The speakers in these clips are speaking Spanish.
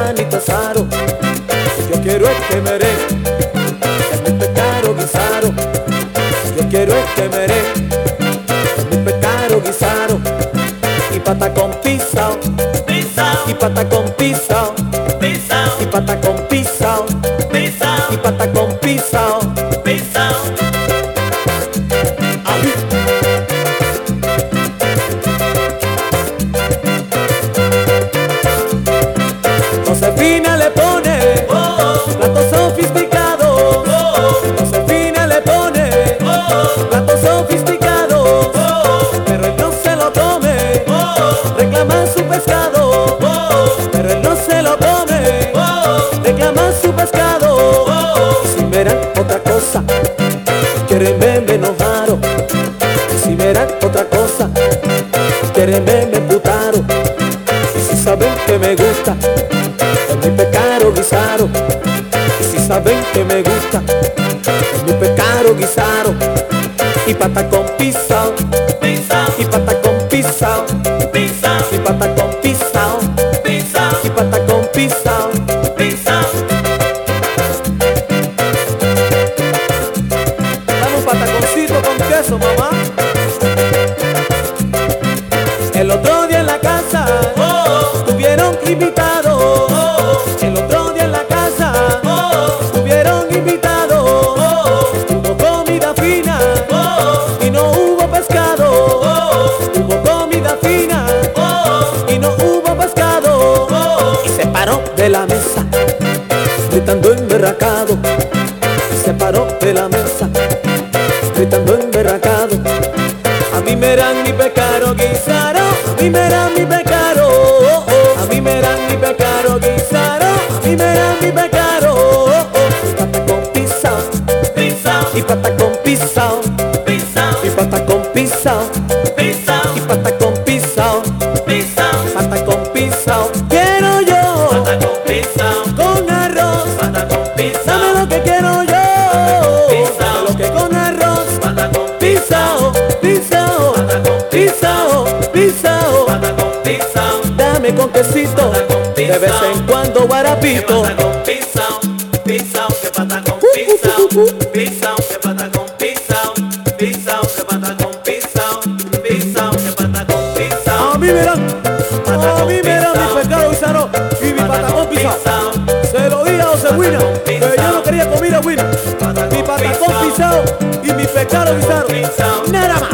granito asado. Yo quiero el que merengue, es mi pescado guisado. Yo quiero el que merengue, es mi pescado guisado. Y pata con pisao, y pata con pisao, y pata con pisao, y pata con pisao. Josefina le pone plato sofisticado. Josefina le pone plato sofisticado. Pero él no se lo come, reclama su pescado. Pero él no se lo come, reclama su pescado. Y si verán otra cosa, quieren verme enojado. Y si verán otra cosa, quieren verme emputado. Y si saben que me gusta mi pescado guisado, y si saben que me gusta mi pescado guisado. Y pata con pisao, y pata con pisao, y pata con pisao, y pata con pisao. Dame un pataconcito con queso, mamá. El otro día en la casa tuvieron invitados. El otro día en la casa tuvieron invitados. Hubo comida fina y no hubo pescado. Hubo comida fina y no hubo pescado. Y se paró de la mesa gritando emberracado. Y se paró de la mesa gritando emberracado. A mí me dan mi pescado guisado, a mí me dan mi pescado. A mí me dan mi pescado guisado, a mí me dan mi pescado. Y pata con pisao, y pata con pisao, y pata con pisao, y pata con pisao, pata con pisao. Quiero yo con arroz, dame lo que quiero yo, dame lo que con arroz, pisao, pisao, pisao, pisao, dame con quesito, de vez en cuando guarapito. A mí me dan mi pescado guisado y mi patacón pisao. Se lo di a Josefina, que yo no quería comida buena. Mi patacón pisao y mi pescado guisado, nada más.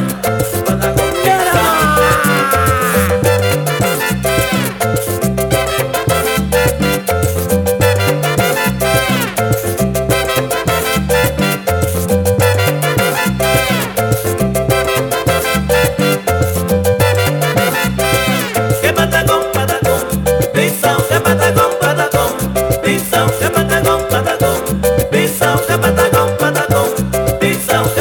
Pisao,